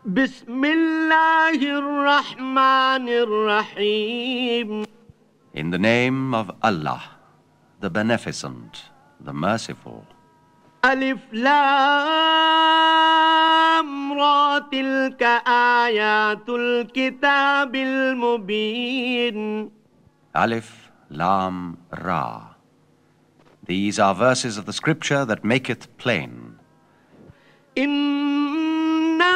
Bismillahir-Rahmanir-Rahim. In the name of Allah, the Beneficent, the Merciful. Alif Lam Ra tilka ayatul kitabil mubin. Alif Lam Ra. These are verses of the scripture that maketh plain. Inna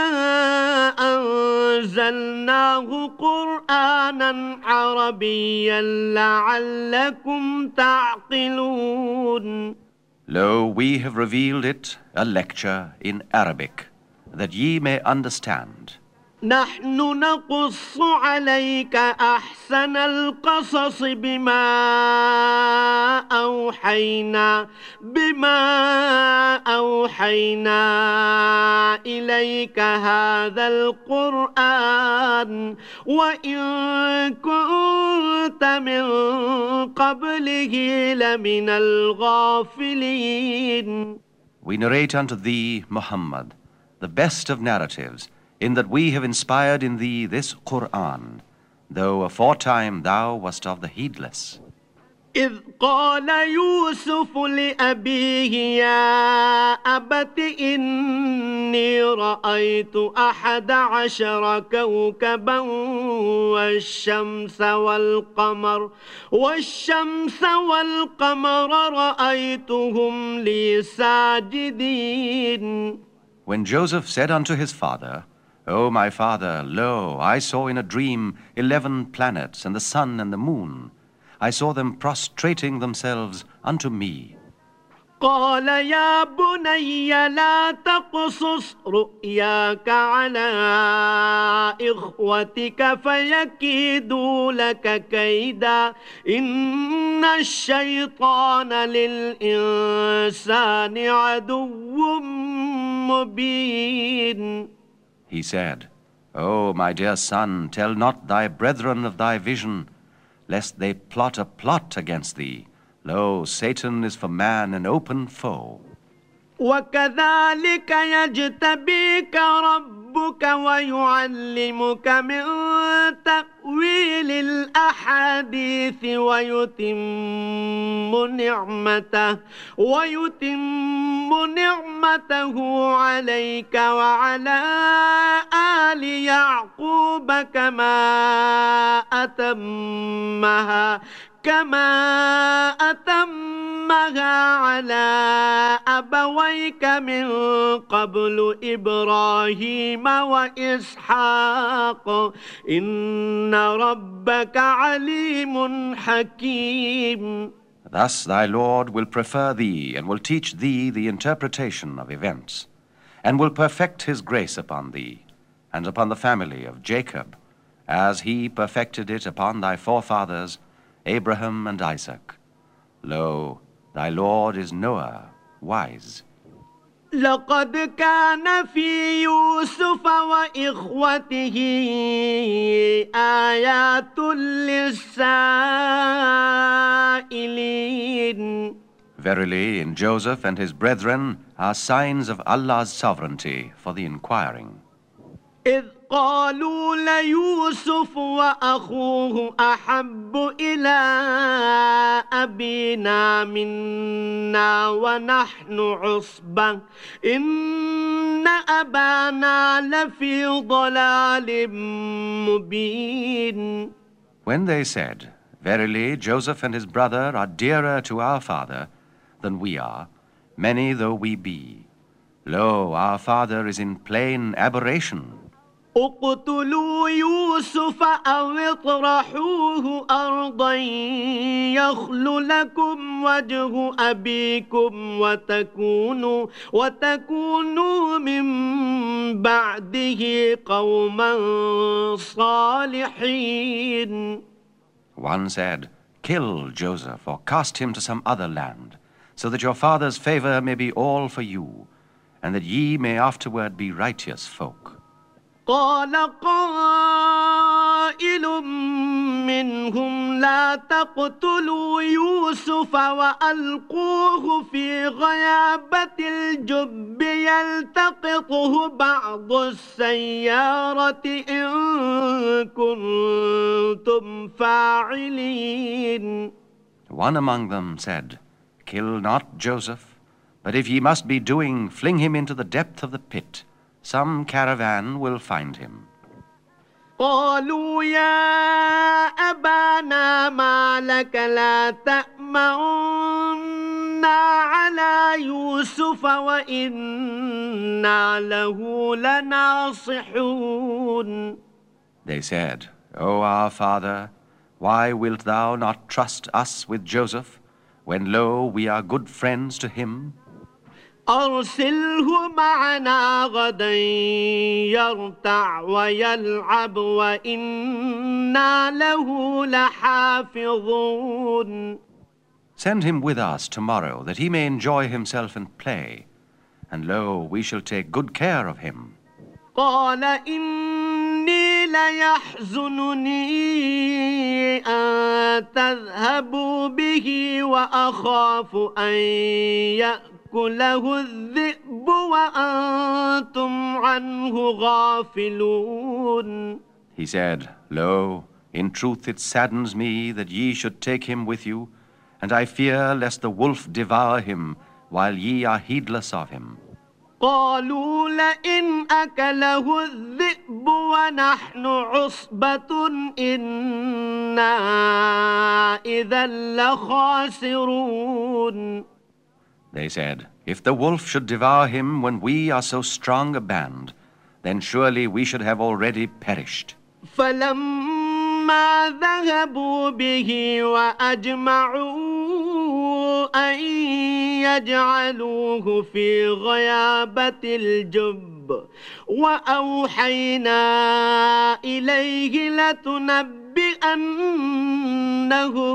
anzalnahu Qur'anan Arabiyyan la'allakum ta'qilun. Lo, we have revealed it, a lecture in Arabic, that ye may understand. نحن نقص عليك أحسن القصص بما أوحينا إليك هذا القرآن وإن كنت من قبله لمن الغافلين. We narrate unto thee, Muhammad, the best of narratives, in that we have inspired in thee this Qur'an, though aforetime thou wast of the heedless. إذ قال يوسف لأبيه يا أبت إني رأيت 11 كوكبا والشمس والقمر رأيتهم لي ساجدين. When Joseph said unto his father, O my father, lo, I saw in a dream 11 planets and the sun and the moon. I saw them prostrating themselves unto me. قال يا بني لا تقصص رؤياك على إخوتك فيكيدوا لك كيدا إن الشيطان للإنسان عدو مبين. He said, O my dear son, tell not thy brethren of thy vision, lest they plot a plot against thee. Lo, Satan is for man an open foe. وكذلك يجتبيك ربك ويعلمك من تأويل الأحاديث ويتم نعمته عليك وعلى آل يعقوب كما أتمها على أبويك من قبل إبراهيم وإسحاق إن ربك عليم حكيم. Thus thy Lord will prefer thee and will teach thee the interpretation of events, and will perfect his grace upon thee and upon the family of Jacob, as he perfected it upon thy forefathers Abraham and Isaac. Lo, thy Lord is knower, wise. لقد كان في يوسف وإخوته آيات للسائلين. Verily, in Joseph and his brethren are signs of Allah's sovereignty for the inquiring. إذ قالوا ليوسف وأخوه أحب إلى أبينا منا ونحن عصبة إن أبانا لفي ضلال مبين. When they said, Verily, Joseph and his brother are dearer to our father than we are, many though we be. Lo, our father is in plain aberration. اقتلوا يوسف أو اطرحوه أرضا يخل لكم وجه أبيكم وتكونوا من بعده قوما صالحين. One said, Kill Joseph or cast him to some other land, so that your father's favor may be all for you, and that ye may afterward be righteous folk. قال قائل منهم لا تقتلوا يوسف وألقوه في غيابة الجب يلتقطه بعض السيارة إن كنتم فاعلين. One among them said, Kill not Joseph, but if ye must be doing, fling him into the depth of the pit. Some caravan will find him. قالوا يا أبانا ما لك لا تأمنا على يوسف وإنا له لناصحون. They said, O our father, why wilt thou not trust us with Joseph, when lo, we are good friends to him? أرسله معنا غدا يرتع ويلعب وإنا له لحافظون. Send him with us tomorrow, that he may enjoy himself and play, and lo, we shall take good care of him. قال إني ليحزنني أن تذهبوا به وأخاف أن يأكله الذئب وأنتم عنه غافلون. He said, Lo, in truth it saddens me that ye should take him with you, and I fear lest the wolf devour him while ye are heedless of him. قالوا لئن أكله الذئب ونحن عصبة إنا إذا لخاسرون. They said, If the wolf should devour him when we are so strong a band, then surely we should have already perished. فلما ذهبوا به وأجمعوا أن يجعلوه في غيابة الجب وأوحينا إليه لتنبئنهم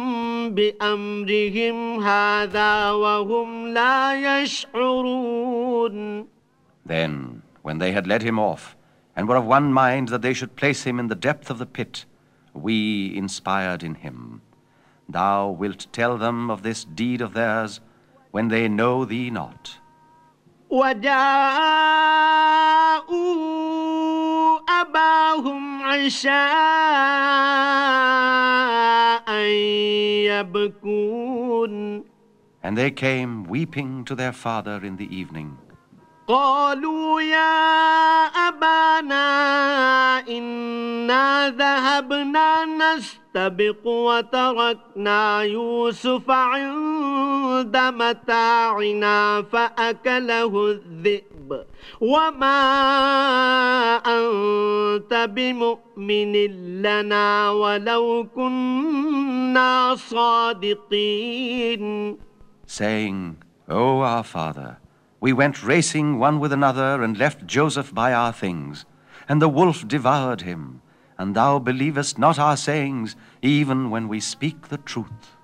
بأمرهم هذا وهم لا يشعرون. Then, when they had led him off, and were of one mind that they should place him in the depth of the pit, we inspired in him. Thou wilt tell them of this deed of theirs when they know thee not. وجاءوا أباهم عشاء يبكون. And they came weeping to their father in the evening. قالوا يا أبانا إنا ذهبنا نستبق وتركنا يوسف عند متاعنا فأكله الذئب وما أنت بمؤمن لنا ولو كنا صادقين. Saying, O our father, we went racing one with another and left Joseph by our things, and the wolf devoured him, and thou believest not our sayings, even when we speak the truth.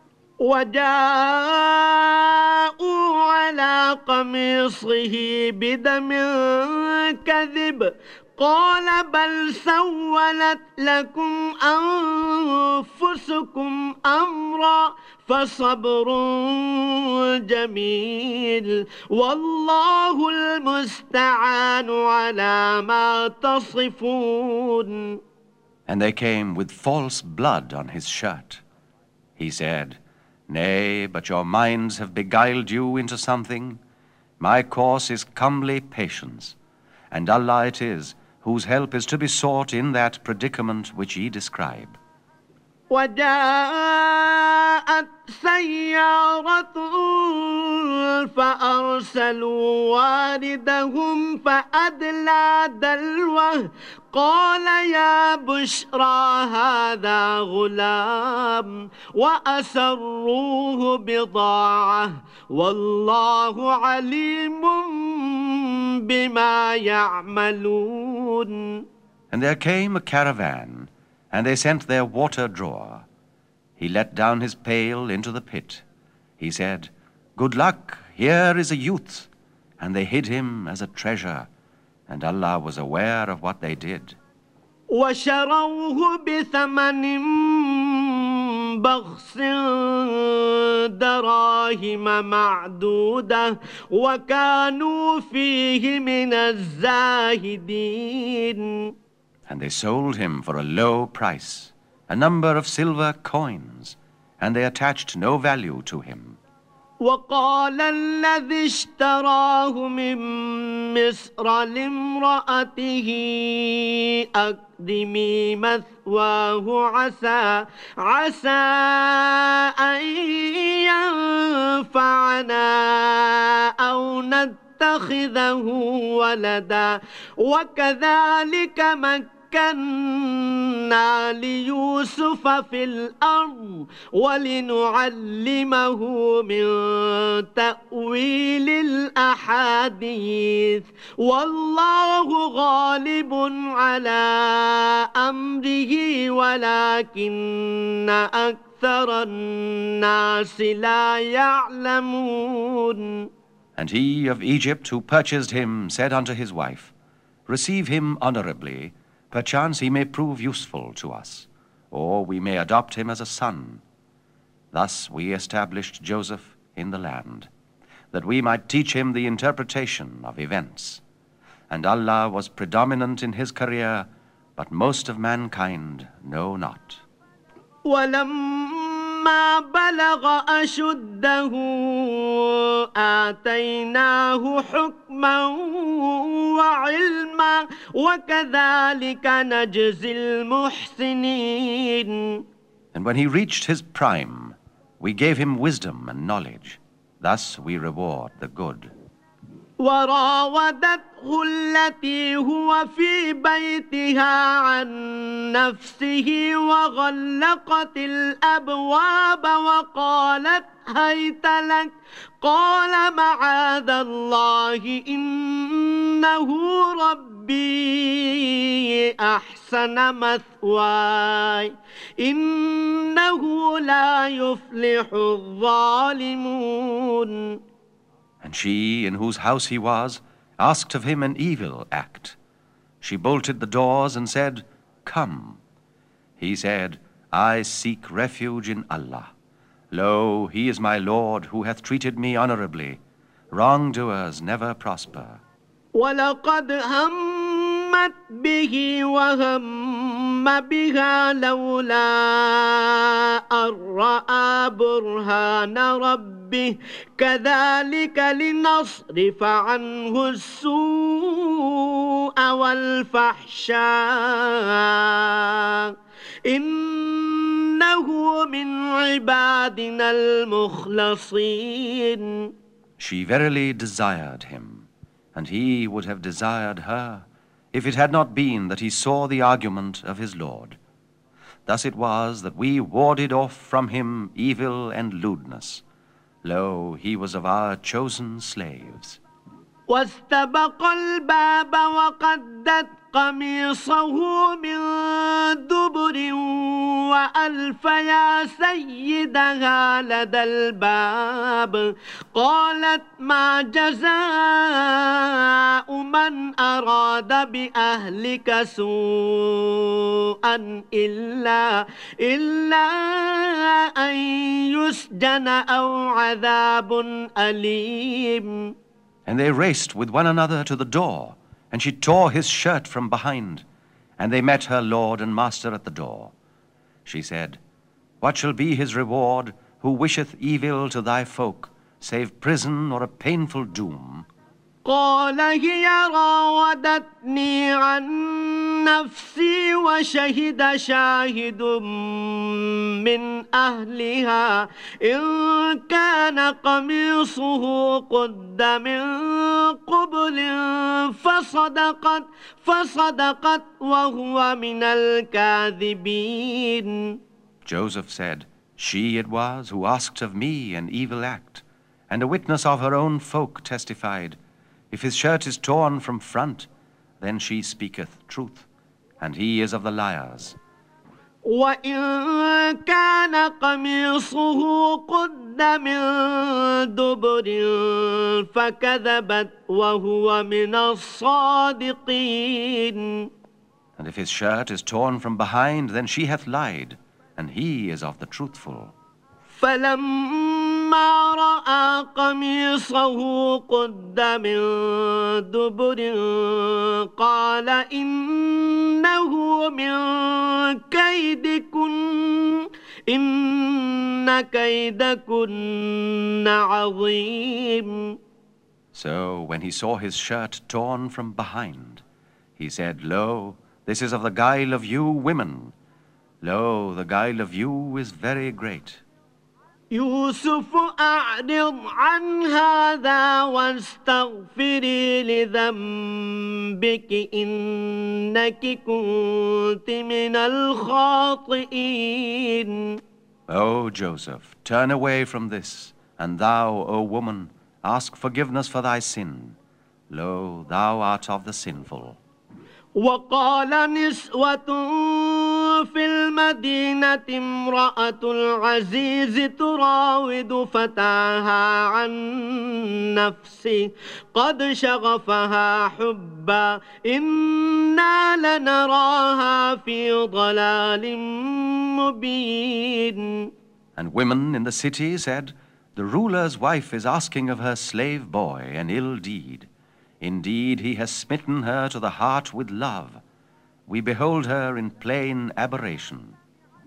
وجاءوا على قميصه بدم كذب قال بل سولت لكم أنفسكم أمرا فصبر جميل والله المستعان على ما تصفون. And they came with false blood on his shirt. He said, Nay, but your minds have beguiled you into something. My course is comely patience, and Allah it is whose help is to be sought in that predicament which ye describe. وجاءت سيارة فأرسلوا واردهم فأدلى دلوه قال يا بشرى هذا غلام وأسروه بضاعة والله عليم بما يعملون. And there came a caravan, and they sent their water drawer. He let down his pail into the pit. He said, Good luck, here is a youth. And they hid him as a treasure, and Allah was aware of what they did. وشروه بثمن بخس دراهم معدودة وكانوا فيه من الزاهدين. And they sold him for a low price, a number of silver coins, and they attached no value to him. وقال الذي اشتراه من مصر لامرأته أقدمي مثواه عسى أن ينفعنا أو نتخذه ولدا وكذلك مكنا ليوسف في الأرض ولنعلمه من تأويل الأحاديث والله غالب على أمره ولكن أكثر الناس لا يعلمون. And he of Egypt who purchased him said unto his wife, Receive him honorably, perchance he may prove useful to us, or we may adopt him as a son. Thus we established Joseph in the land, that we might teach him the interpretation of events. And Allah was predominant in his career, but most of mankind know not. ولما بلغ أشده آتيناه حكما وعلما وكذلك نجزي المحسنين. And when he reached his prime, we gave him wisdom and knowledge. Thus we reward the good. وراودته التي هو في بيتها عن نفسه وغلقت الأبواب وقالت هيت لك قال معاذ الله إنه ربي أحسن مثواي إنه لا يفلح الظالمون. And she, in whose house he was, asked of him an evil act. She bolted the doors and said, Come. He said, I seek refuge in Allah. Lo, he is my Lord, who hath treated me honorably. Wrongdoers never prosper. وَلَقَدْ هَمَّتْ بِهِ وَهَمَّ بِهَا لَوْلَا أَن رَّأَىٰ بُرْهَانَ رَبِّهِ كَذَلِكَ لِنَصْرِفَ عَنْهُ السُّوءَ وَالْفَحْشَاءَ إِنَّهُ مِنْ عِبَادِنَا الْمُخْلَصِينَ. She verily desired him, and he would have desired her, if it had not been that he saw the argument of his Lord. Thus it was that we warded off from him evil and lewdness. Lo, he was of our chosen slaves. واستبق الباب وقدت قميصه من دبر وألف يا سيدها لدى الباب قالت ما جزاء من أراد بأهلك سوءا إلا أن يسجن أو عذاب أليم. And they raced with one another to the door, and she tore his shirt from behind, and they met her lord and master at the door. She said, What shall be his reward, who wisheth evil to thy folk, save prison or a painful doom? قال هي راودتني عن نفسي وشهد شاهد من أهلها إن كان قميصه قد من قبل فصدقت وهو من الكاذبين. Joseph said, She it was who asked of me an evil act, and a witness of her own folk testified, If his shirt is torn from front, then she speaketh truth, and he is of the liars. وإن كان قميصه قد من دبر فكذبت وهو من الصادقين. And if his shirt is torn from behind, then she hath lied, and he is of the truthful. فلما رأى قميصه قد من دبر قال إنه من كيدكن إن كيدكن عظيم. So when he saw his shirt torn from behind, he said, Lo, this is of the guile of you women. Lo, the guile of you is very great. يوسف أعرض عن هذا واستغفري لذنبك إنك كنت من الخاطئين. O Joseph, turn away from this, and thou, O woman, ask forgiveness for thy sin. Lo, thou art of the sinful. وقال نسوة في المدينة امرأة العزيز تراود فتاها عن نفسه قد شغفها حبا إنا لنراها في ضلال مبين. And women in the city said, The ruler's wife is asking of her slave boy an ill deed. Indeed, he has smitten her to the heart with love. We behold her in plain aberration.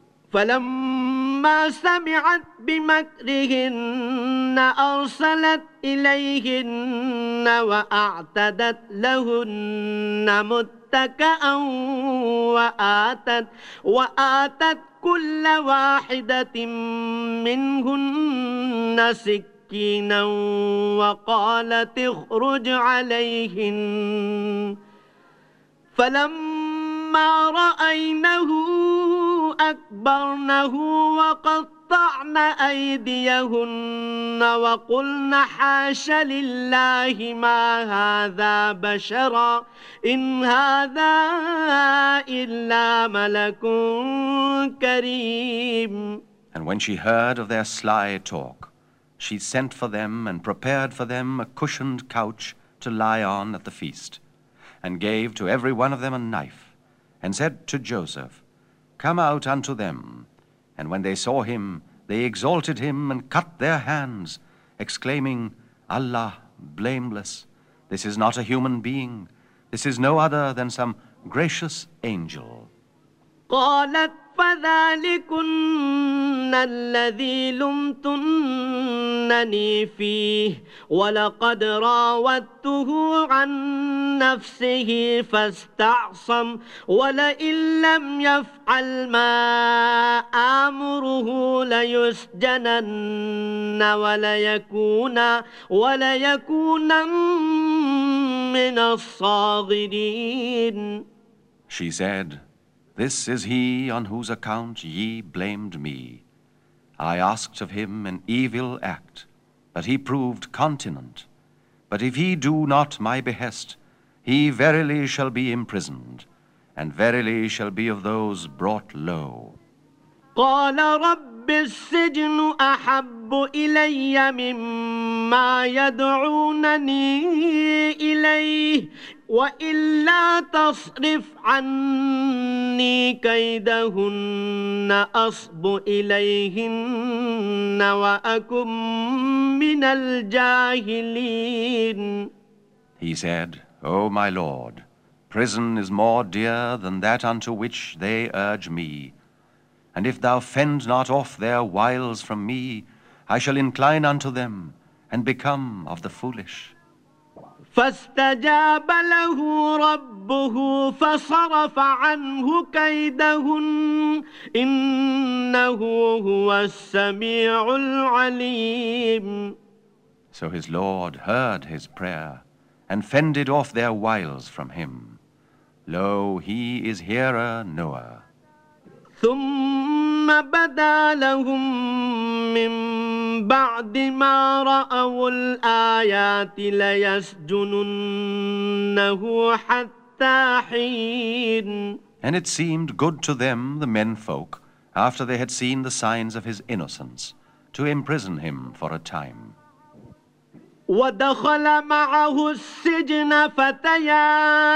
فلما سمعت بمكرهن أرسلت إليهن وأعتدت لهن متكئا وآتت كل واحدة منهن سكينا وقالت اخرج عليهن فلما رأينه أكبرنه وقطعن أيديهن وقلن حاش لله ما هذا بشرا إن هذا إلا ملك كريم. And when she heard of their sly talk, she sent for them and prepared for them a cushioned couch to lie on at the feast, and gave to every one of them a knife, and said to Joseph, Come out unto them. And when they saw him, they exalted him and cut their hands, exclaiming, Allah, blameless, this is not a human being, this is no other than some gracious angel. قالت فذلكن الذي لمتنني فيه ولقد راودته عن نفسه فاستعصم ولئن لم يفعل ما آمره ليسجنن وليكون من الصاغرين. She said, This is he on whose account ye blamed me. I asked of him an evil act, but he proved continent. But if he do not my behest, he verily shall be imprisoned, and verily shall be of those brought low. قال رب السجن أحب إلي مما يدعونني إليه وإلا تصرف عني كيدهن أصب إليهن وأكن من الجاهلين. He said, O my Lord, prison is more dear than that unto which they urge me. And if thou fend not off their wiles from me, I shall incline unto them and become of the foolish. فاستجاب له ربه فصرف عنه كيدهن إنه هو السميع العليم. So his Lord heard his prayer and fended off their wiles from him. Lo, he is hearer, knower. ثم بدا لهم من بعد ما رأوا الآيات ليسجننه حتى حين. And it seemed good to them, the menfolk, after they had seen the signs of his innocence, to imprison him for a time. ودخل معه السجن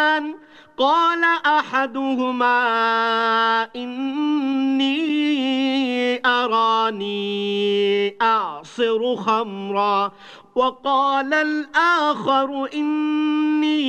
قال أحدهما إني أراني أعصر خمرا وقال الآخر إني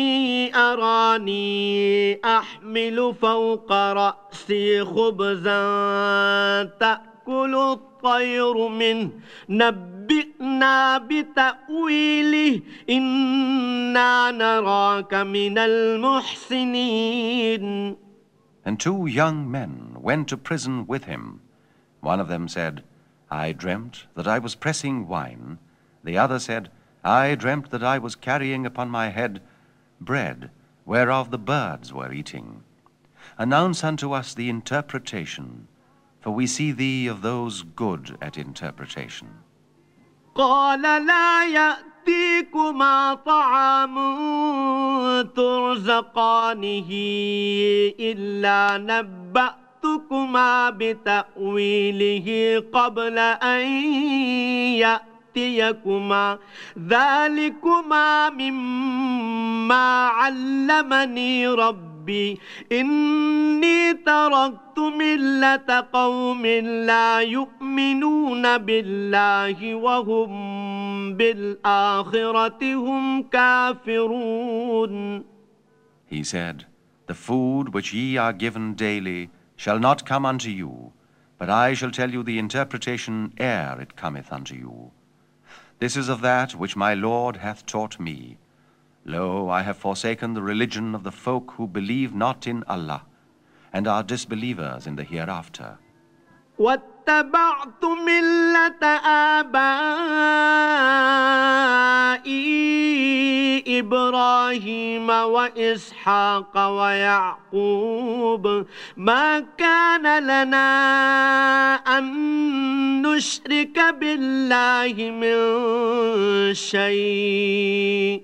أراني أحمل فوق رأسي خبزا تأكل الطير منه نبئنا بتأويله إنا نراك من المحسنين. And 2 young men went to prison with him. One of them said, I dreamt that I was pressing wine. The other said, I dreamt that I was carrying upon my head bread, whereof the birds were eating. Announce unto us the interpretation, for we see thee of those good at interpretation. قال لا يأتيكما طعام ترزقانه إلا نبأتكما بتأويله قبل أن يأتيكما ذلكما مما علمني ربي إني تركت ملة قوم لا يؤمنون بالله وهم بالآخرة هم كافرون. He said, The food which ye are given daily shall not come unto you, but I shall tell you the interpretation ere it cometh unto you. This is of that which my Lord hath taught me. Lo, I have forsaken the religion of the folk who believe not in Allah, and are disbelievers in the hereafter. واتبعت ملة آبائي إبراهيم وإسحاق ويعقوب ما كان لنا أن نشرك بالله من شيء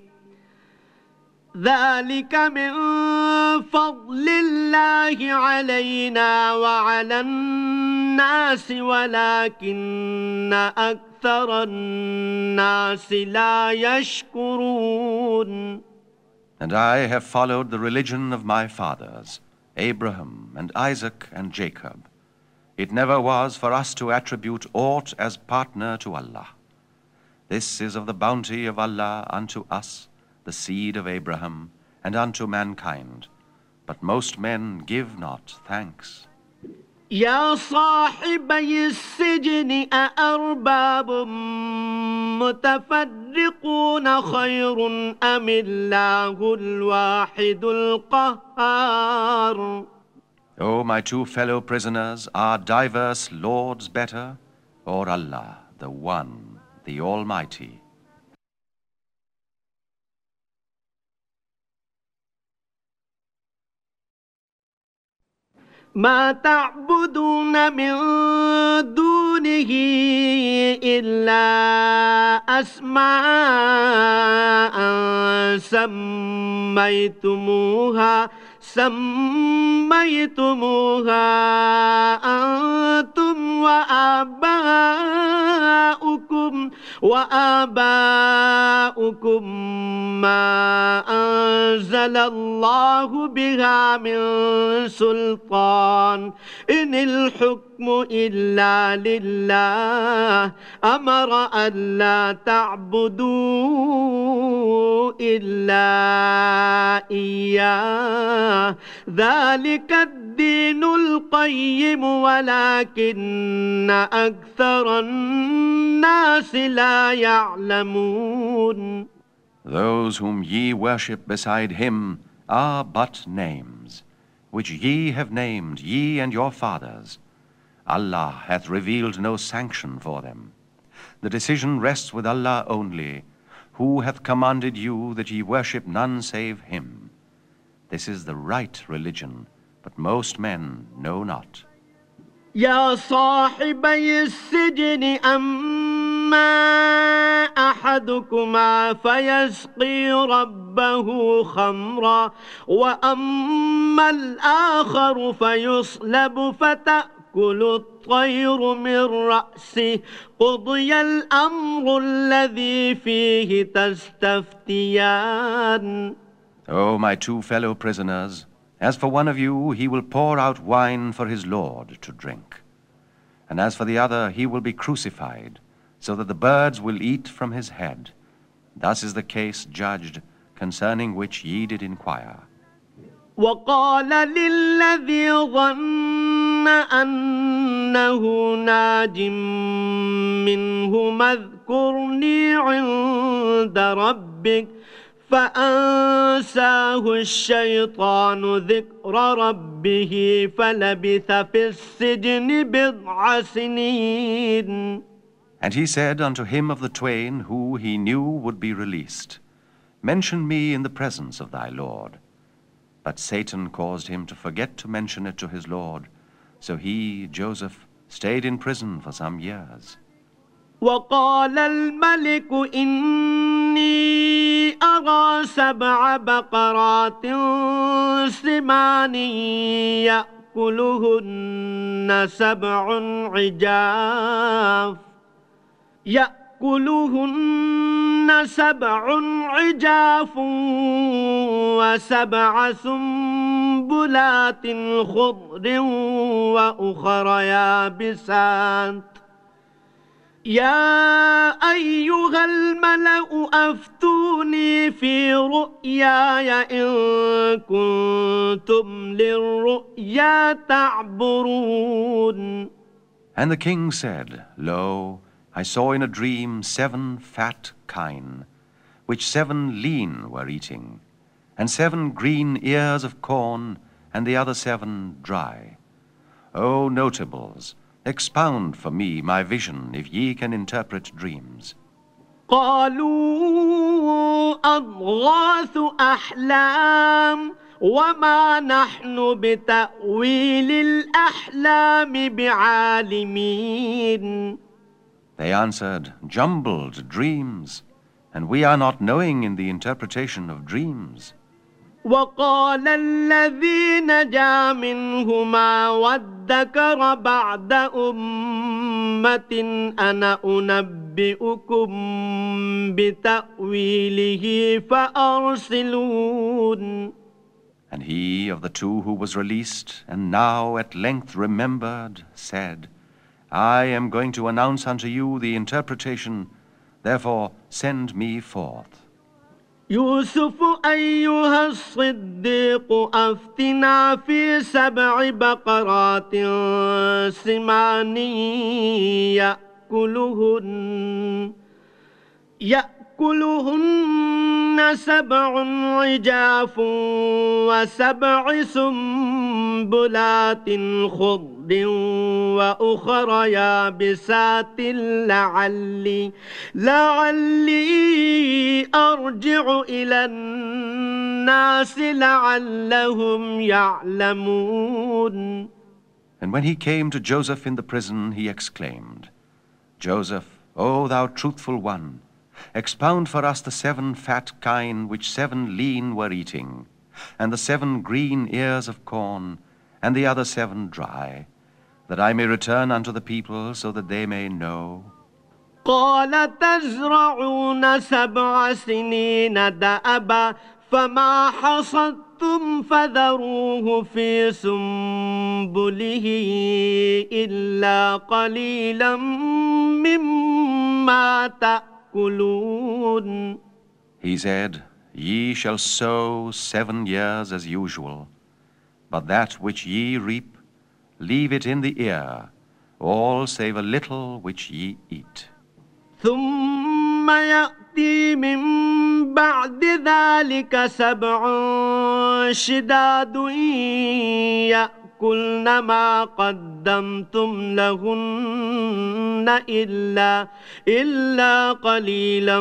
ذلك من فضل الله علينا وعلى الناس ولكن أكثر الناس لا يشكرون. And I have followed the religion of my fathers, Abraham and Isaac and Jacob. It never was for us to attribute aught as partner to Allah. This is of the bounty of Allah unto us, the seed of Abraham, and unto mankind. But most men give not thanks. يا صاحبي السجن أأرباب متفرقون خير أم الله الواحد القهار. O my 2 fellow prisoners, are diverse lords better, or Allah, the One, the Almighty? ما تعبدون من دونه إلا أسماء سميتموها أنتم وآباؤكم ما أنزل الله بها من سلطان إن الحكم إلا لله أمر ألا تعبدوا إلا إياه ذلك الدين القيم ولكن أكثر الناس لا يعلمون. Those whom ye worship beside him are but names, which ye have named, ye and your fathers. Allah hath revealed no sanction for them. The decision rests with Allah only, who hath commanded you that ye worship none save him. This is the right religion, but most men know not. يا صاحبي السجن أما أحدكما فيسقي ربه خمرا وأما الآخر فيصلب فتأكل الطير من رأسه قضي الأمر الذي فيه تستفتيان. O my 2 fellow prisoners, as for one of you, he will pour out wine for his Lord to drink. and as for the other, he will be crucified, so that the birds will eat from his head. Thus is the case judged, concerning which ye did inquire. وقال للذي ظن أنه ناج منهما اذكرني عند ربك فأنساه الشيطان ذكر ربه فلبث في السجن بضع سنين. And he said unto him of the twain who he knew would be released, Mention me in the presence of thy Lord. But Satan caused him to forget to mention it to his Lord, so he, Joseph, stayed in prison for some years. وقال الملك إني أرى 7 بقرات سمان يأكلهن 7 عجاف و7 سنبلات خضر وأخر يابسات يا أيها الملأ أفتوني في رؤياي إن كنتم للرؤيا تعبرون. And the king said, Lo, I saw in a dream 7 fat kine, which 7 lean were eating, and 7 green ears of corn, and the other 7 dry. O notables, expound for me my vision, if ye can interpret dreams. قالوا أضغاث أحلام وما نحن بتأويل الأحلام بعالمين. They answered, Jumbled dreams, and we are not knowing in the interpretation of dreams. وقال الذي نجا منهما وادكر بعد أمة أنا أنبئكم بتأويله فأرسلون. And he of the 2 who was released, and now at length remembered, said, I am going to announce unto you the interpretation, therefore send me forth. يوسف أيها الصديق أفتنا في 7 بقرات سمان يأكلهن 7 عجاف و7 سنبلات خضر وأخر يابسات لعلي أرجع إلى الناس لعلهم يعلمون. And when he came to Joseph in the prison, he exclaimed, Joseph, O thou truthful one, expound for us the 7 fat kine which 7 lean were eating, and the 7 green ears of corn, and the other 7 dry, that I may return unto the people, so that they may know. قال تزرعون 7 سنين دأبا فما حصدتم فذروه في سنبله إلا قليلا مما تأكلون. He said, Ye shall sow 7 years as usual, but that which ye reap, leave it in the ear, all save a little which ye eat. ثم يأتي من بعد ذلك 7 شداد يأكلن ما قدمتم لهن إلا قليلا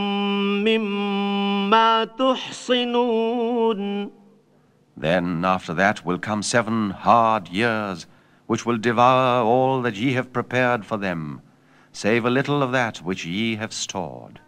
مما تحصنون. Then after that will come 7 hard years, which will devour all that ye have prepared for them, save a little of that which ye have stored.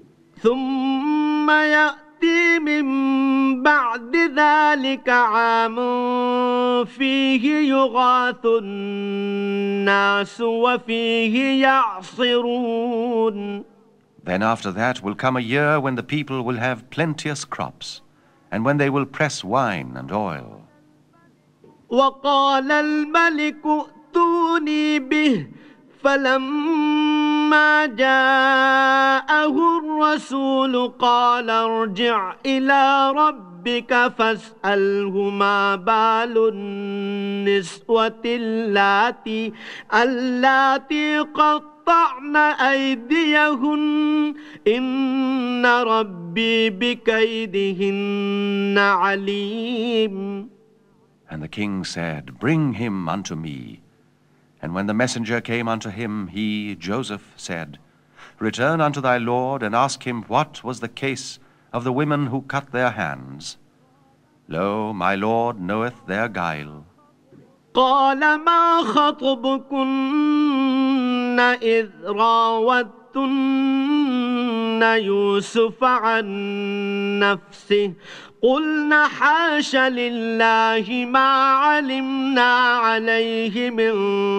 ثم يأتي من بعد ذلك عام فيه يغاث الناس وفيه يعصرون. Then after that will come a year when the people will have plenteous crops, and when they will press wine and oil. وقال الملك ائتوني به فلما جاءه الرسول قال ارجع إلى ربك فاسأله ما بال النسوة اللاتي قطعن أيديهن إن ربي بكيدهن عليم. And the king said, Bring him unto me. And when the messenger came unto him, he, Joseph, said, Return unto thy lord, and ask him what was the case of the women who cut their hands. Lo, my lord knoweth their guile. قال ما خطبكن إذ راوتن يوسف عن نفسه قلنا حاش لله ما علمنا عليه من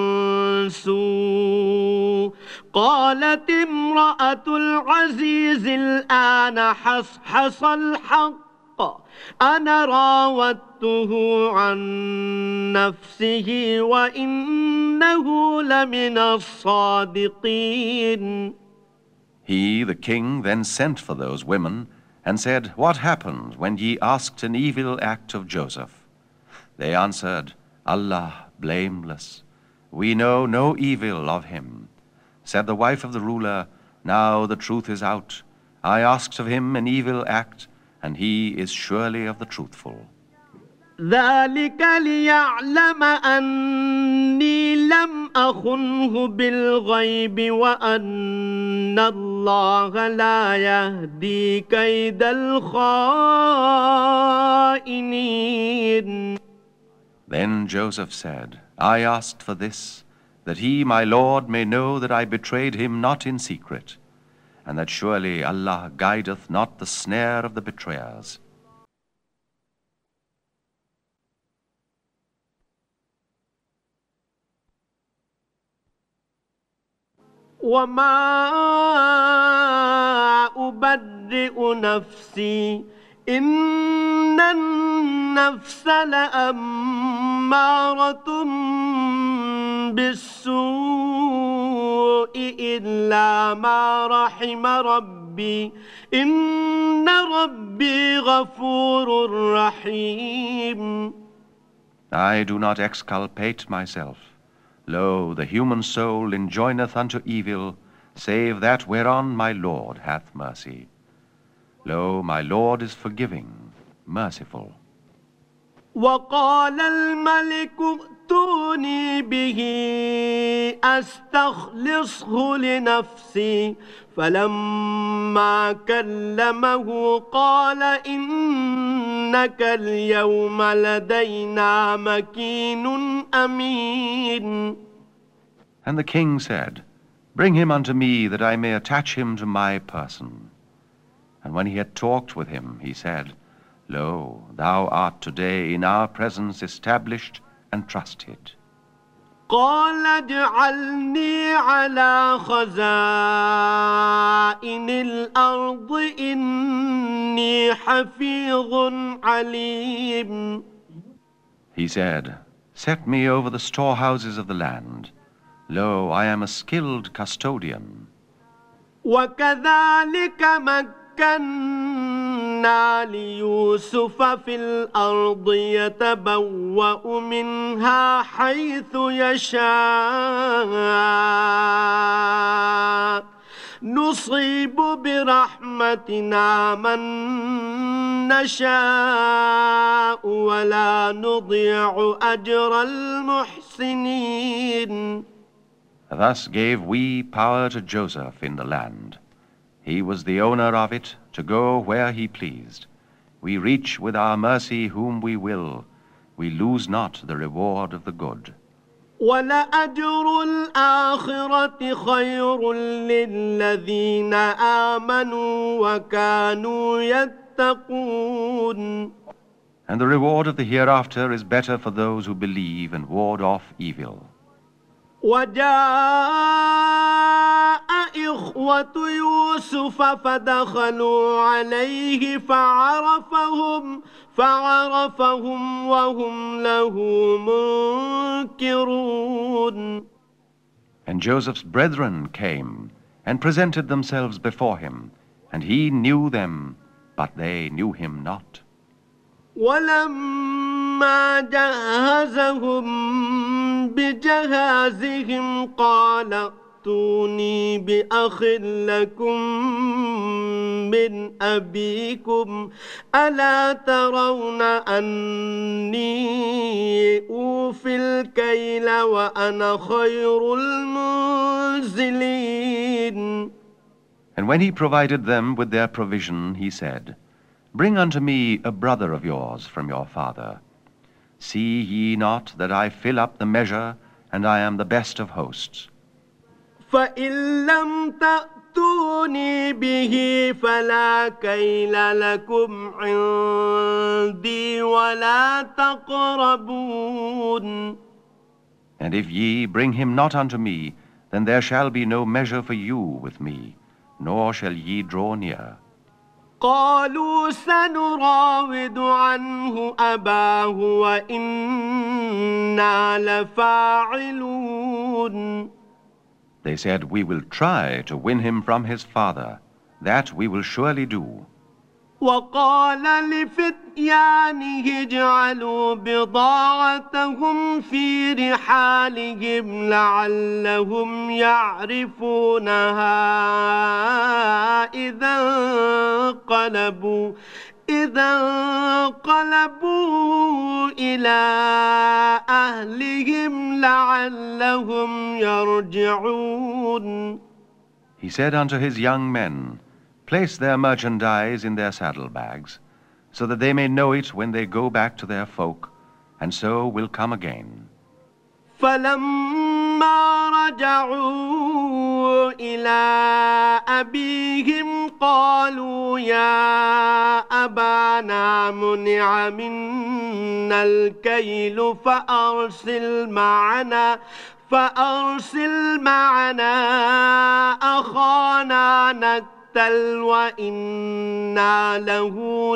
سوء قالت امرأة العزيز الآن حصحص الحق أنا راودته عن نفسه وإنه لمن الصادقين. He, the king, then sent for those women and said, What happened when ye asked an evil act of Joseph? They answered, Allah blameless. We know no evil of him. Said the wife of the ruler, Now the truth is out. I asked of him an evil act, and he is surely of the truthful. ذلك ليعلم أني لم أخنه بالغيب وأن الله لا يهدي كيد الخائنين. Then Joseph said, I asked for this, that he, my Lord, may know that I betrayed him not in secret, and that surely Allah guideth not the snare of the betrayers. وما أبرئ نفسي إن النفس لأمارة بالسوء إلا ما رحم ربي إن ربي غفور رحيم. I do not exculpate myself. Lo, the human soul enjoineth unto evil, save that whereon my Lord hath mercy. Lo, my Lord is forgiving, merciful. وقال الملك ائتوني به أستخلصه لنفسي فلما كلمه قال إنك اليوم لدينا مكين أمين. And the king said, Bring him unto me, that I may attach him to my person. And when he had talked with him, he said, Lo, thou art today in our presence established and trusted. قال اجعلني على خزائن الأرض إني حفيظ عليم. He said, Set me over the storehouses of the land. Lo, I am a skilled custodian. وكذلك مكنا ليوسف في الأرض يتبوأ منها حيث يشاء نصيب برحمتنا من نشاء ولا نضيع أجر المحسنين. Thus gave we power to Joseph in the land. He was the owner of it, to go where he pleased. We reach with our mercy whom we will. We lose not the reward of the good. وَلَأَجْرُ الْآخِرَةِ خَيْرٌ لِلَّذِينَ آمَنُوا وَكَانُوا يَتَّقُونَ. And the reward of the hereafter is better for those who believe and ward off evil. وجاء إخوة يوسف فدخلوا عليه فعرفهم وهم له منكرون. And And Joseph's brethren came and presented themselves before him, and he knew them, but they knew him not. ولما جهزهم بجهازهم قال ائتوني بأخ لكم من أبيكم ألا ترون أني أوفي الكيل وأنا خير المنزلين. And when he provided them with their provision, he said, Bring unto me a brother of yours from your father. See ye not that I fill up the measure, and I am the best of hosts? فإن لم تأتوني به فلا كيل لكم عندي ولا تقربون. And if ye bring him not unto me, then there shall be no measure for you with me, nor shall ye draw near. قالوا سنراود عنه أباه وإنا لفاعلون. They said, We will try to win him from his father. That we will surely do. وقال لفتيانه اجعلوا بضاعتهم في رحالهم لعلهم يعرفونها إذا انقلبوا إلى أهلهم لعلهم يرجعون. He said unto his young men, Place their merchandise in their saddlebags, so that they may know it when they go back to their folk, and so will come again. فلما رجعوا إلى أبيهم قالوا يا أبانا منع منا الكيل فأرسل معنا أخانا نكتل وإنا له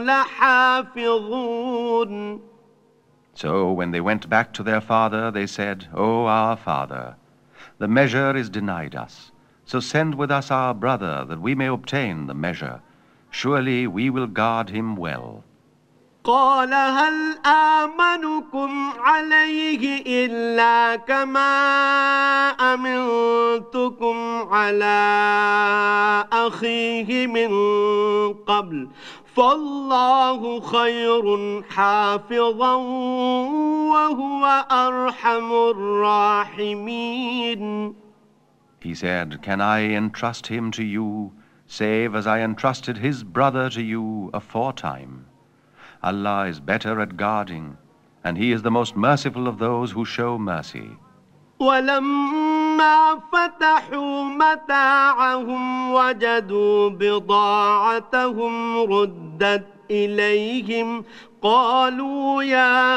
لحافظون. So when they went back to their father, they said, O our father, the measure is denied us. So send with us our brother, that we may obtain the measure. Surely we will guard him well. قال هل آمنكم عليه إلا كما أمنتكم على أخيه من قبل فالله خير حافظا وهو أرحم الراحمين. He said, Can I entrust him to you, save as I entrusted his brother to you aforetime? Allah is better at guarding, and he is the most merciful of those who show mercy. ولما فتحوا متاعهم وجدوا بضاعتهم ردت إليهم قالوا يا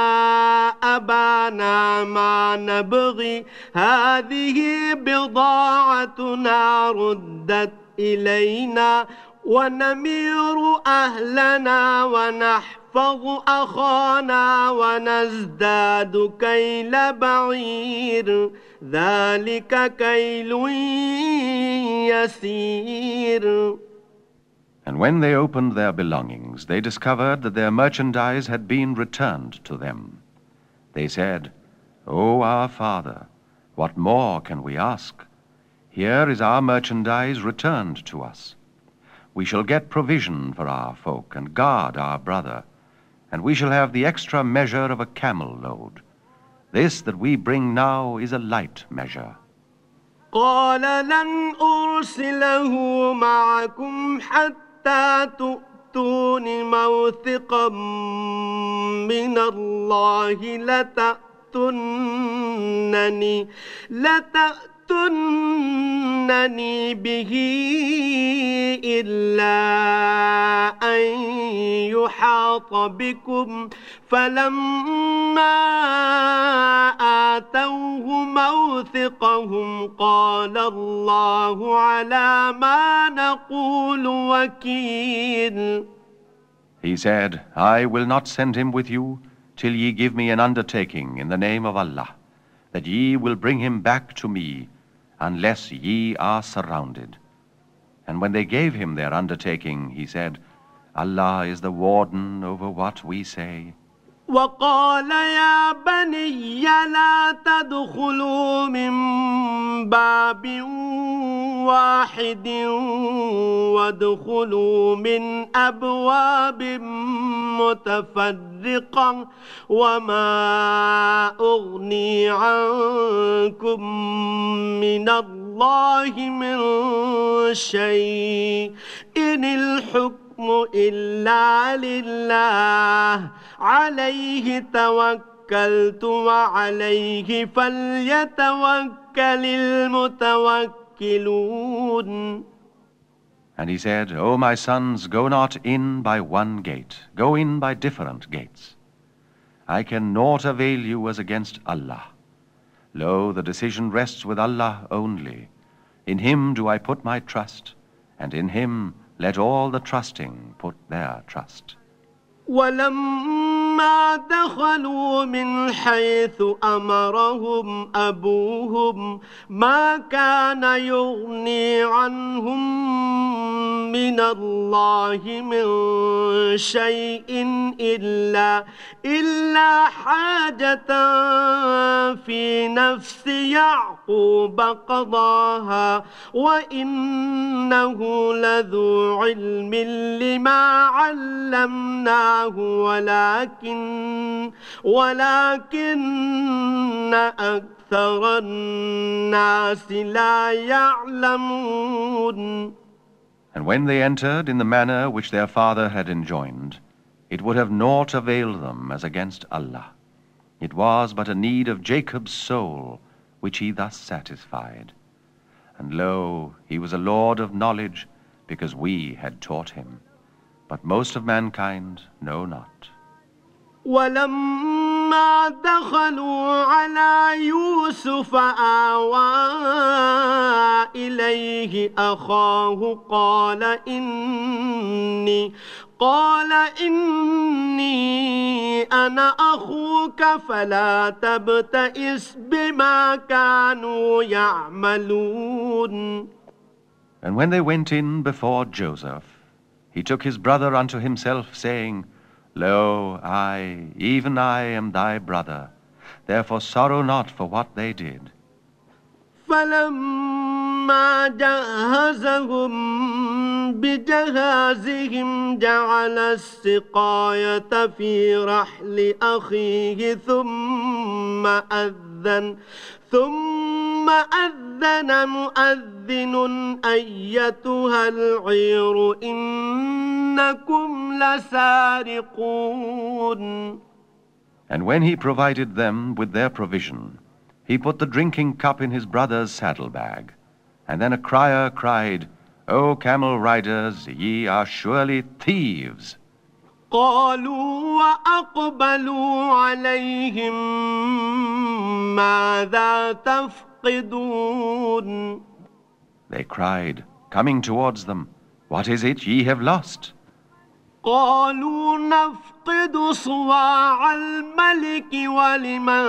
أبانا ما نبغي هذه بضاعتنا ردت إلينا ونمير أهلنا ونحفظ أخانا ونزداد كيل بعير ذلك كيل يسير. And when they opened their belongings, they discovered that their merchandise had been returned to them. They said, O our father, what more can we ask? Here is our merchandise returned to us. We shall get provision for our folk and guard our brother, and we shall have the extra measure of a camel load. This that we bring now is a light measure. قال لن أرسله معكم حتى تؤتون موثقا من الله لتأتونني به إلا أن يحاط بكم فلما آتوه موثقهم قال الله على ما نقول وكيل. He said, I will not send him with you till ye give me an undertaking in the name of Allah, that ye will bring him back to me unless ye are surrounded. And when they gave him their undertaking, he said, Allah is the warden over what we say. وقال يا بني لا تدخلوا من باب واحد وادخلوا من أبواب متفرقة وما أغني عنكم من الله من شيء إن الحكم إلا لله عليه توكلت وعليه فليتوكل المتوكلون. And he said, O my sons, go not in by one gate, go in by different gates. I can naught avail you as against Allah. Lo, the decision rests with Allah only. In him do I put my trust, and in him let all the trusting put their trust. ولما دخلوا من حيث أمرهم أبوهم ما كان يغني عنهم من الله من شيء إلا حاجة في نفس يعقوب قضاها وإنه لذو علم لما علمناه ولكن أكثر الناس لا يعلمون. And when they entered in the manner which their father had enjoined, it would have naught availed them as against Allah. It was but a need of Jacob's soul, which he thus satisfied. And lo, he was a lord of knowledge, because we had taught him. But most of mankind know not. ولما دخلوا على يوسف آوى إليه أخاه قال إني أنا أخوك فلا تبتئس بما كانوا يعملون. And when they went in before Joseph, he took his brother unto himself, saying, Lo, I, even I, am thy brother. Therefore sorrow not for what they did. فلما جهزهم بجهازهم جعل السقاية في رحل أخيه ثم أذن مؤذن أيتها العير إنكم لسارقون. And when he provided them with their provision, he put the drinking cup in his brother's saddlebag. And then a crier cried, O camel riders, ye are surely thieves. قالوا وأقبلوا عليهم ماذا تفقدون. They cried, coming towards them, What is it ye have lost? قالوا نفقد صواع الملك ولمن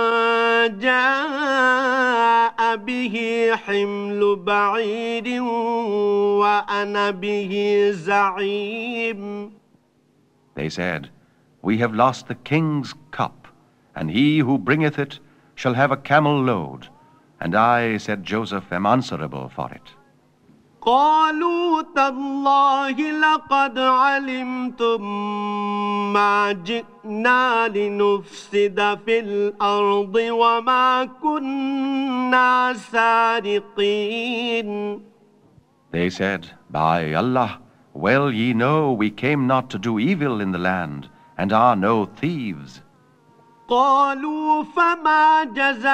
جاء به حمل بعير وأنا به زعيم. They said, We have lost the king's cup, and he who bringeth it shall have a camel load, and I, said Joseph, am answerable for it. قالوا تالله لقد علمتم ما جئنا لنفسد في الأرض وما كنا سارقين. They said, By Allah, well ye know we came not to do evil in the land, and are no thieves. قالوا فما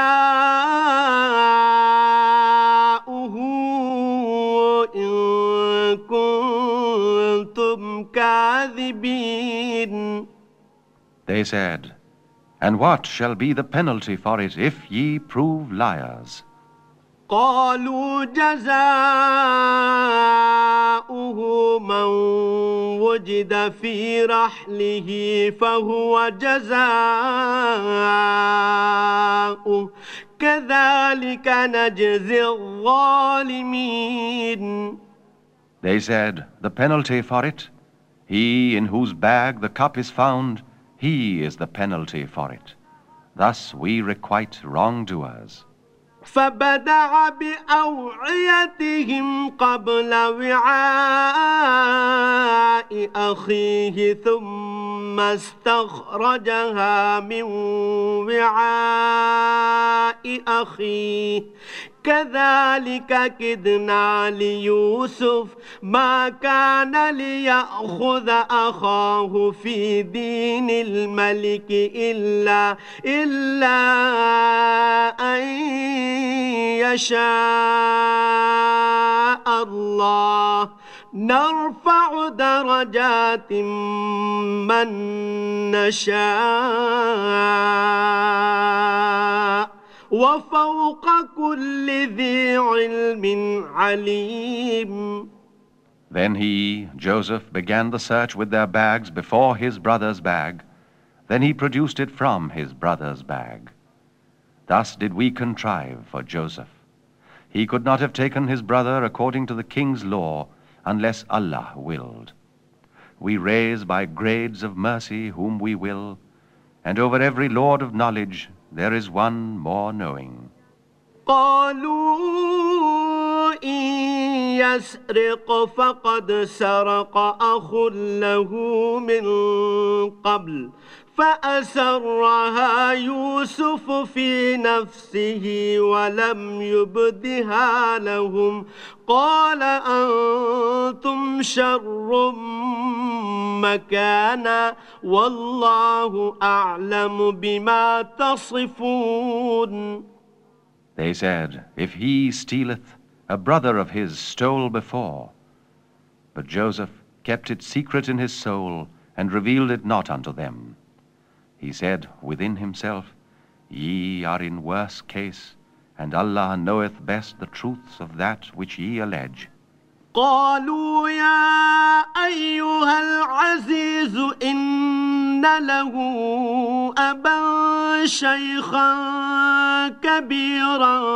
جزاؤه إن كنتم كاذبين. They said, And what shall be the penalty for it if ye prove liars? قالوا جزاؤه من وجد في رحله فهو جزاؤه كذلك نجزي الظالمين. They said, "The penalty for it? He in whose bag the cup is found, he is the penalty for it. Thus we requite wrongdoers." فبدأ بأوعيتهم قبل وعاء أخيه ثم استخرجها من وعاء أخيه كذلك كدنا ليوسف ما كان ليأخذ أخاه في دين الملك إلا أن يشاء الله نرفع درجات من نشاء وفوق كل ذي علم عليم. Then he, Joseph, began the search with their bags before his brother's bag. Then he produced it from his brother's bag. Thus did we contrive for Joseph. He could not have taken his brother according to the king's law unless Allah willed. We raise by grades of mercy whom we will, and over every lord of knowledge there is one more knowing. قالوا إن يسرق فقد سرق أخ له من قبل فأسرها يوسف في نفسه ولم يبدها لهم قال أنتم شر مكانا والله أعلم بما تصفون. They said, "If he stealeth, a brother of his stole before." But Joseph kept it secret in his soul and revealed it not unto them. He said within himself, "Ye are in worse case, and Allah knoweth best the truths of that which ye allege." قالوا يا أيها العزيز إن له أبا شيخا كبيرا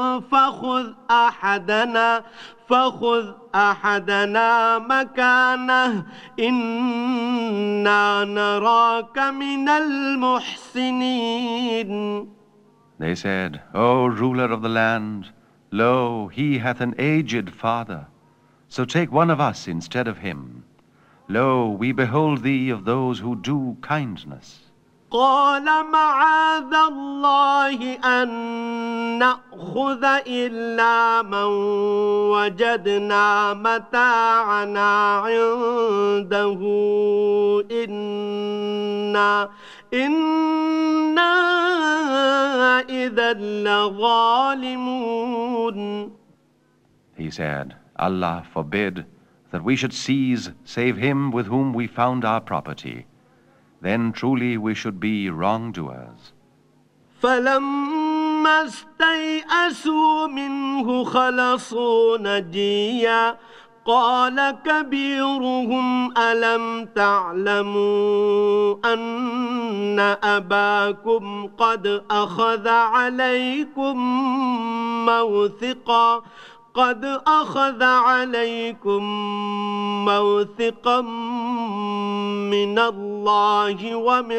فخذ أحدنا مكانه إنا نراك من المحسنين. They said, "O ruler of the land, lo, he hath an aged father. So take one of us instead of him. Lo, we behold thee of those who do kindness." قال معاذ الله أن نأخذ إلا من وجدنا متاعنا عنده إنا إذا لظالمون. He said, "Allah forbid that we should seize save him with whom we found our property. Then truly we should be wrongdoers." فلما استيئسوا منه خلصوا نجيا قال كبيرهم ألم تعلموا أن أباكم قد أخذ عليكم موثقا من الله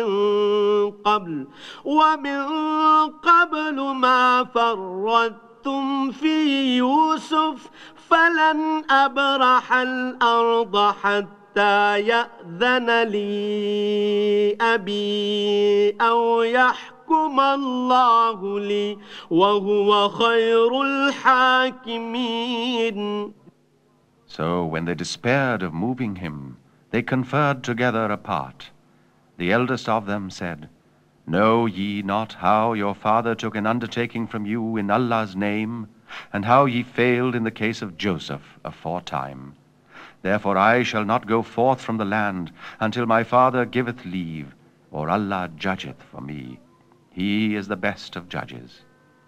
ومن قبل ما فرطتم في يوسف فلن أبرح الأرض حتى يأذن لي أبي أو يحكم الله لي وهو خير الحاكمين. So when they despaired of moving him, they conferred together apart. The eldest of them said, "Know ye not how your father took an undertaking from you in Allah's name, and how ye failed in the case of Joseph aforetime? Therefore I shall not go forth from the land until my father giveth leave, or Allah judgeth for me. He is the best of judges."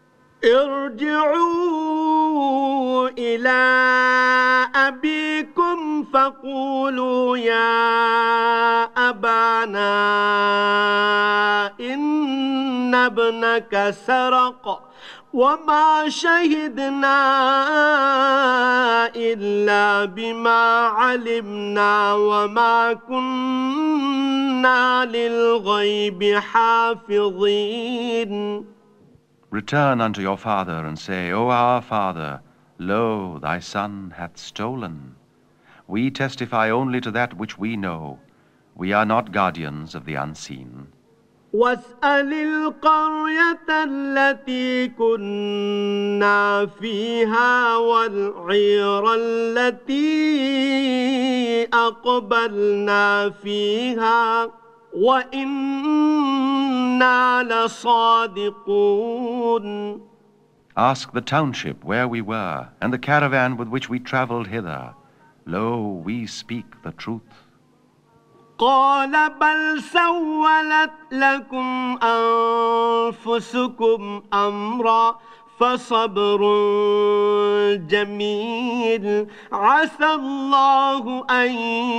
ارجعوا إلى أبيكم فقولوا يا أبانا إن إن ابنك سرق وما شهدنا إلا بما علمنا وما كنا للغيب حافظين. Return unto your father and say, O our father, lo, thy son hath stolen. We testify only to that which we know. We are not guardians of the unseen. واسأل القرية التي كنا فيها والعير التي أقبلنا فيها وإنا لصادقون. Ask the township where we were, and the caravan with which we traveled hither. Lo, we speak the truth. قال بل سولت لكم أنفسكم أمرا فصبر جميل عسى الله أن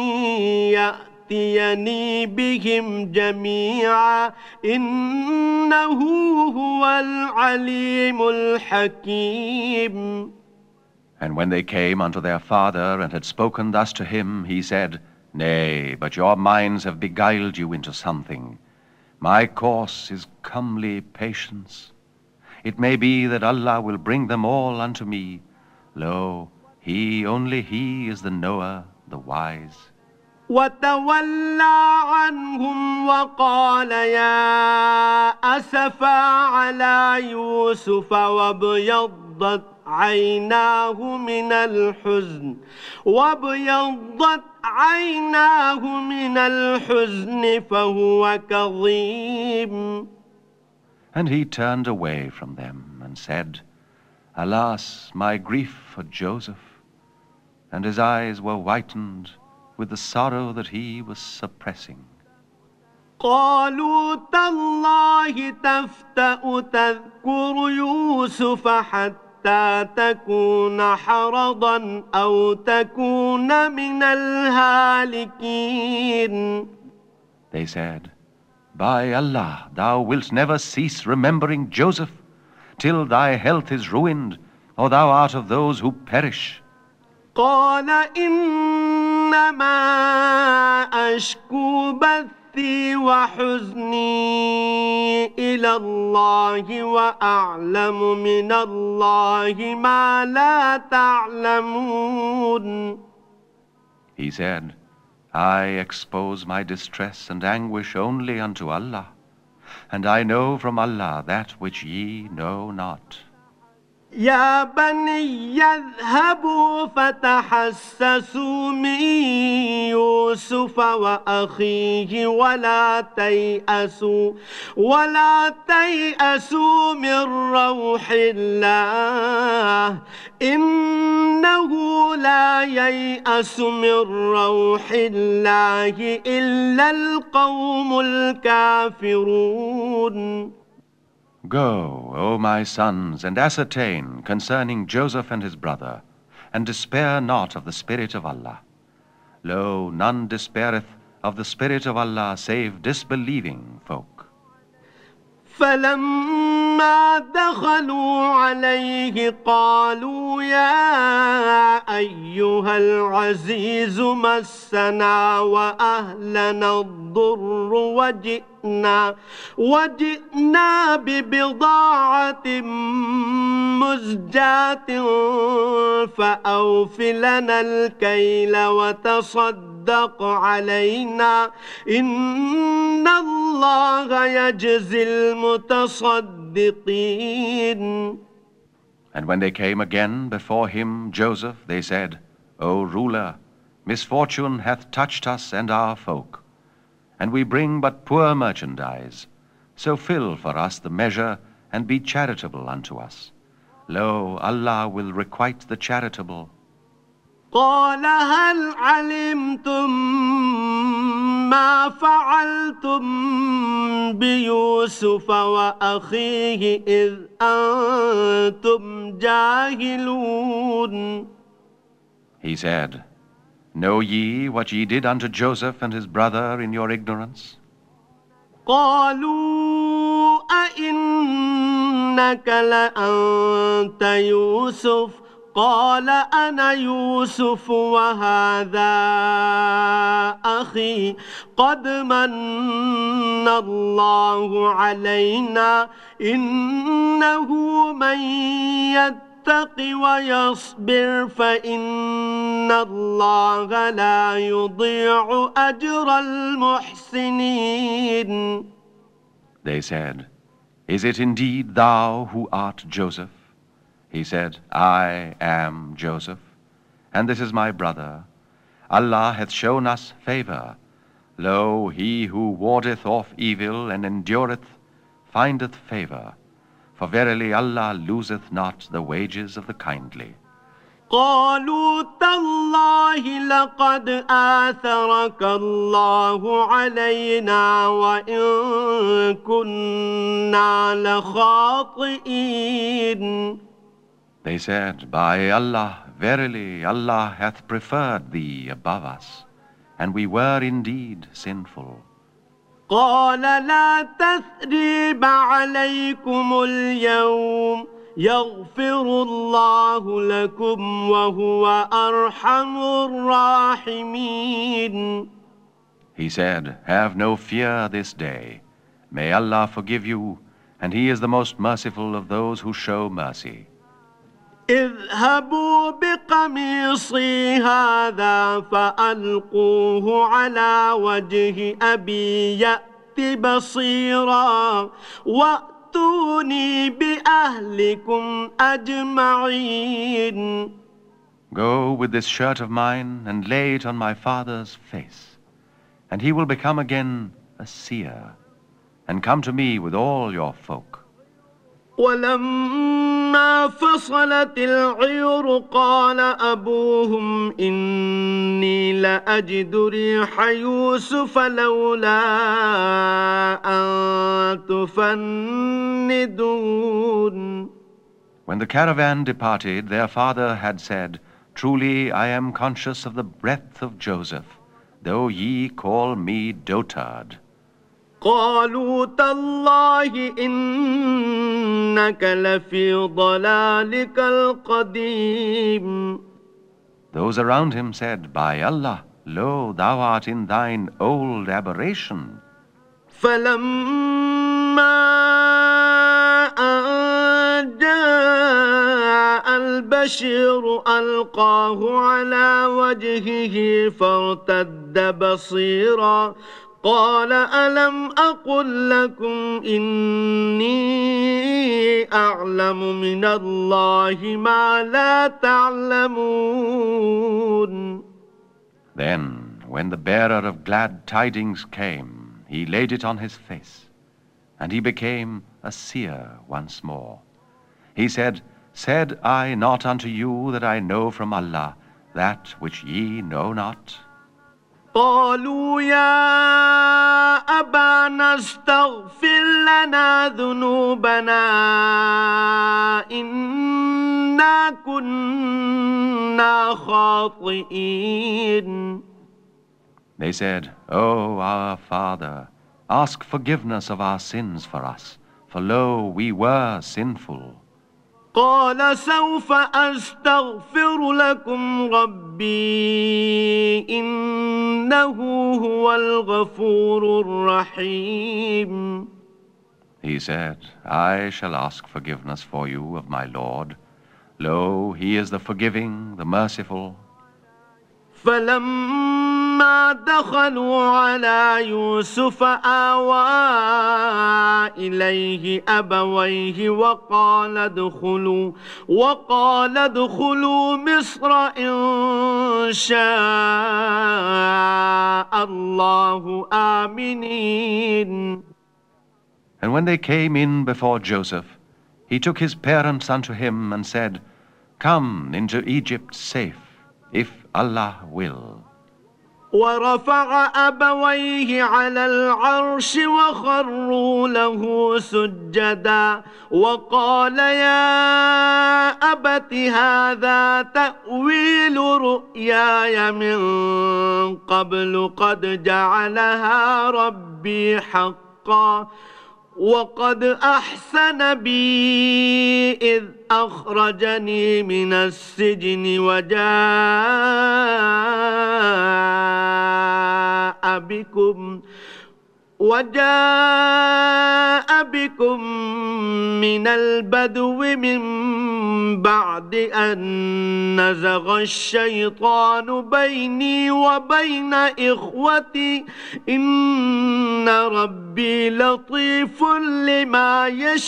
يأتيني بهم جميعا إنه هو العليم الحكيم. And when they came unto their father and had spoken thus to him, he said, Nay, but your minds have beguiled you into something. My course is comely patience. It may be that Allah will bring them all unto me. Lo, He, only He is the knower, the wise. وتولى عنهم وقال يا أسفا على يوسف وابيضت عيناه من الحزن فهو كظيم. And he turned away from them and said, Alas, my grief for Joseph! And his eyes were whitened with the sorrow that he was suppressing. قالوا تالله تفتأ تذكر يوسف حتى تكون حرضا أو تكون من الهالكين. They said, By Allah, thou wilt never cease remembering Joseph till thy health is ruined, or thou art of those who perish. قال إنما أشكو بثي وحزني إلى الله وأعلم من الله ما لا تعلمون. He said, I expose my distress and anguish only unto Allah, and I know from Allah that which ye know not. يا بني اذهبوا فتحسسوا من يوسف وأخيه ولا تيأسوا من روح الله إنه لا ييأس من روح الله إلا القوم الكافرون. Go, O my sons, and ascertain concerning Joseph and his brother, and despair not of the Spirit of Allah. Lo, none despaireth of the Spirit of Allah save disbelieving folk. فلما دخلوا عليه قالوا يا أيها العزيز مسنا وأهلنا الضر وجئنا ببضاعة مزجاة فأوف لنا الكيل وتصدق علينا إن الله يجزي المتصدقين. And when they came again before him, Joseph, they said, O ruler, misfortune hath touched us and our folk, and we bring but poor merchandise. So fill for us the measure, and be charitable unto us. Lo, Allah will requite the charitable. قال هل علمتم ما فعلتم بيوسف وأخيه إذ أنتم جاهلون. He said, Know ye what ye did unto Joseph and his brother in your ignorance? قالوا أئنك إنك لأنت يوسف قال أنا يوسف وهذا أخي قد من الله علينا إنه من يتق ويصبر فإن الله لا يضيع أجر المحسنين. They said, Is it indeed thou who art Joseph? He said, I am Joseph, and this is my brother. Allah hath shown us favor. Lo, he who wardeth off evil and endureth findeth favor. For verily Allah loseth not the wages of the kindly. قالوا تالله لقد آثرك الله علينا وإن كنا لخاطئين. They said, By Allah, verily Allah hath preferred thee above us, and we were indeed sinful. قال لا تثريب عليكم اليوم يغفر الله لكم وهو أرحم الراحمين. He said, Have no fear this day. May Allah forgive you, and He is the most merciful of those who show mercy. اذهبوا بقميصي هذا فألقوه على وجه أبي يأت بصيرا وأتوني بأهلكم أجمعين. Go with this shirt of mine and lay it on my father's face, and he will become again a seer, and come to me with all your folk. ولما فصلت العير قال أبوهم إني لأجد ريح يوسف لولا أن تفندون. When the caravan departed, their father had said, Truly I am conscious of the breath of Joseph, though ye call me dotard. قالوا تالله إنك لفي ضلالك القديم. Those around him said, By Allah, lo, thou art in thine old aberration. فلما أن جاء البشير ألقاه على وجهه فارتد بصيرا قال ألم أقل لكم إني أعلم من الله ما لا تعلمون. Then, when the bearer of glad tidings came, he laid it on his face, and he became a seer once more. He said, Said I not unto you that I know from Allah that which ye know not? قالوا يا أبانا استغفر لنا ذنوبنا إنا كنا خاطئين. They said, O our Father, ask forgiveness of our sins for us, for lo, we were sinful. قال سوف أستغفر لكم ربي إنه هو الغفور الرحيم. He said, I shall ask forgiveness for you of my Lord. Lo, he is the forgiving, the merciful. فلما دخلوا على يوسف آوى إليه أبويه وقال ادخلوا مصر إن شاء الله آمنين. And when they came in before Joseph, he took his parents unto him and said, Come into Egypt safe, if Allah will. ورفع أبويه على العرش وخروا له سجدا وقال يا أبت هذا تأويل رؤياي من قبل قد جعلها ربي حقا وقد أحسن بي إذ أخرجني من السجن وجاء بكم من البدو من بعد أن نزغ الشيطان بيني وبين إخوتي إن ربي لطيف لما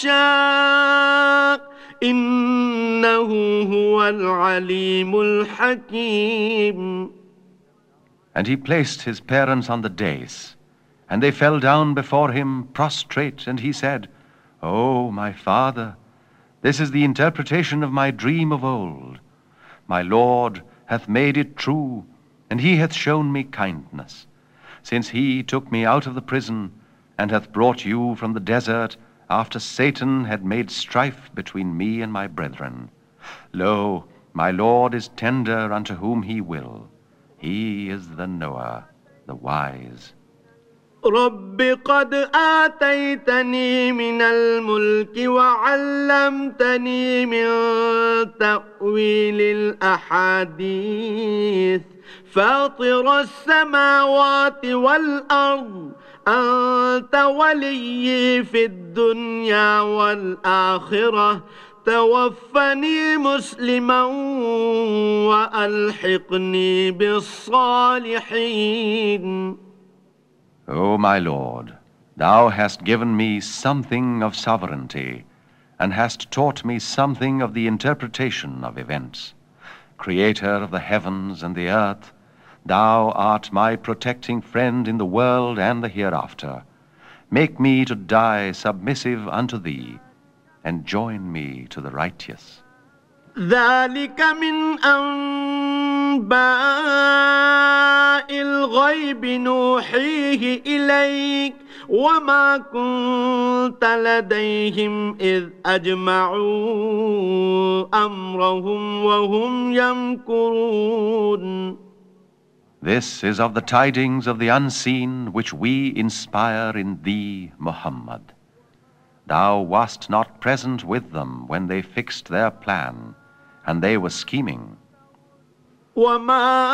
يشاء إنه هو العليم الحكيم. And he placed his parents on the dais, and they fell down before him prostrate, and he said, "O my father, this is the interpretation of my dream of old. My Lord hath made it true, and he hath shown me kindness, since he took me out of the prison, and hath brought you from the desert, after Satan had made strife between me and my brethren. Lo, my Lord is tender unto whom he will. He is the knower, the wise." رب قد آتيتني من الملك وعلمتني من تأويل الأحاديث فاطر السماوات والأرض أنت ولي في الدنيا والآخرة توفني مسلما وألحقني بالصالحين. O my Lord, thou hast given me something of sovereignty, and hast taught me something of the interpretation of events. Creator of the heavens and the earth, thou art my protecting friend in the world and the hereafter. Make me to die submissive unto thee, and join me to the righteous. ذلك من أنباء الغيب نوحيه إليك وما كنت لديهم إذ أجمعوا أمرهم وهم يمكرون. This is of the tidings of the unseen which we inspire in thee, Muhammad. Thou wast not present with them when they fixed their plan, and they were scheming. وما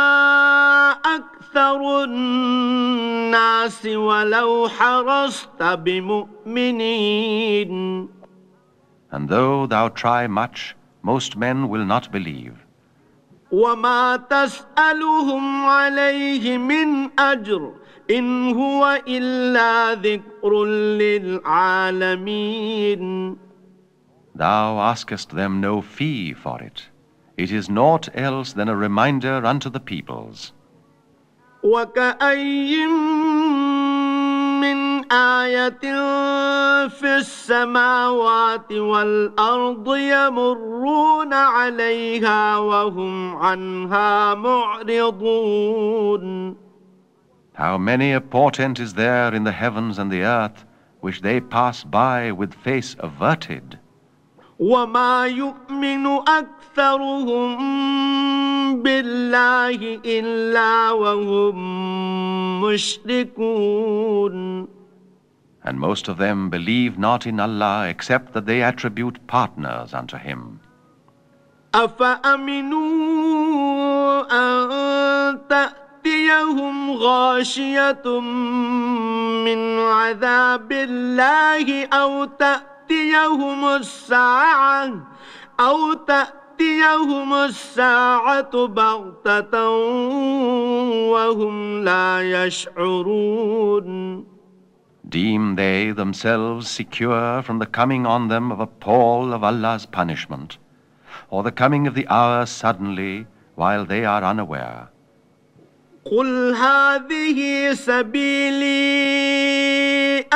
أكثر الناس ولو حرصت بمؤمنين. And though thou try much, most men will not believe. وما تسألهم عليه من أجر إن هو إلا ذكر للعالمين. Thou askest them no fee for it. It is naught else than a reminder unto the peoples. وكأي من آية في السماوات والأرض يمرون عليها وهم عنها معرضون. How many a portent is there in the heavens and the earth, which they pass by with face averted. وما يؤمن أكثرهم بالله إلا وهم مشركون. And most of them believe not in Allah except that they attribute partners unto him. أفأمنوا أن تأتيهم غاشية من عذاب الله أو تأتيهم الساعة بغتة وهم لا يشعرون. Deem they themselves secure from the coming on them of a pall of Allah's punishment, or the coming of the hour suddenly while they are unaware? قل هذه سبيلي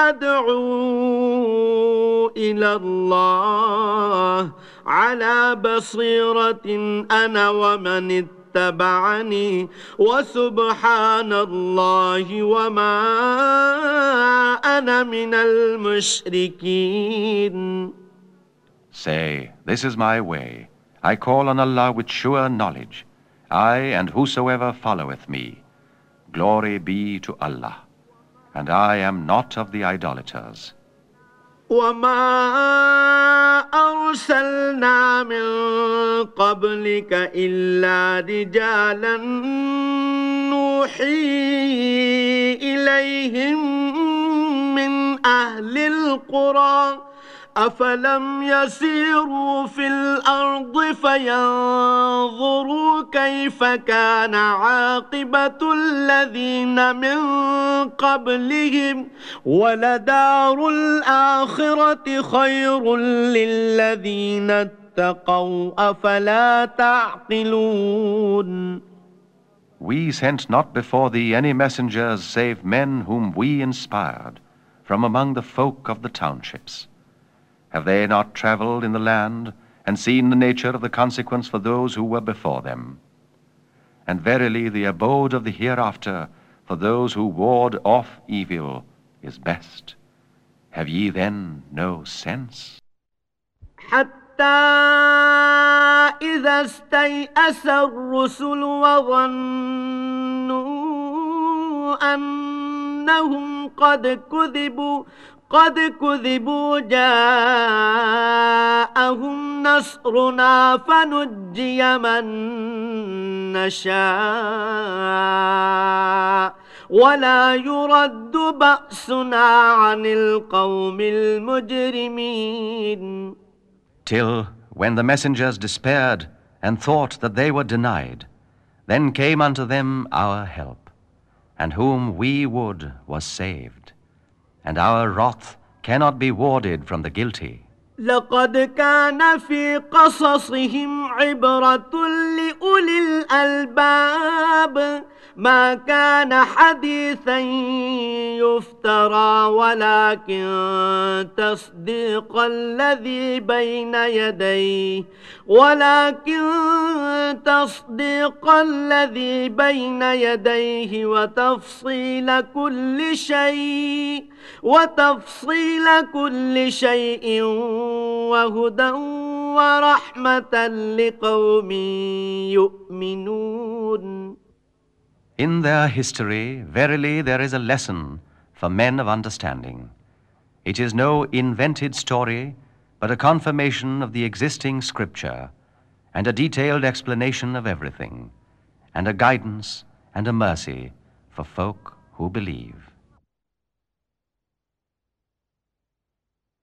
أدعو إلى الله على بصيرة أنا ومن اتبعني وسبحان الله وما أنا من المشركين. Say, this is my way. I call on Allah with sure knowledge, I and whosoever followeth me. Glory be to Allah, and I am not of the idolaters. وما أرسلنا من قبلك إلا رجالا نوحي إليهم من أهل القرى أفلم يسيروا في الأرض فينظروا كيف كان عاقبة الذين من قبلهم ولدار الآخرة خير للذين اتقوا أفلا تعقلون. We sent not before thee any messengers save men whom we inspired from among the folk of the townships. Have they not traveled in the land and seen the nature of the consequence for those who were before them? And verily the abode of the hereafter for those who ward off evil is best. Have ye then no sense? حتى إذا استيأس الرسل وظنوا أنهم قد كذبوا جاءهم نصرنا فنجي من نشاء ولا يرد بأسنا عن القوم المجرمين. Till, when the messengers despaired and thought that they were denied, then came unto them our help, and whom we would was saved, and our wrath cannot be warded from the guilty. لقد كان في قصصهم عبرة لأولي الألباب ما كان حديثا يفترى ولكن تصديق الذي بين يديه وتفصيل كل شيء وهدى ورحمة لقوم يؤمنون. In their history, verily there is a lesson for men of understanding. It is no invented story, but a confirmation of the existing scripture, and a detailed explanation of everything, and a guidance and a mercy for folk who believe.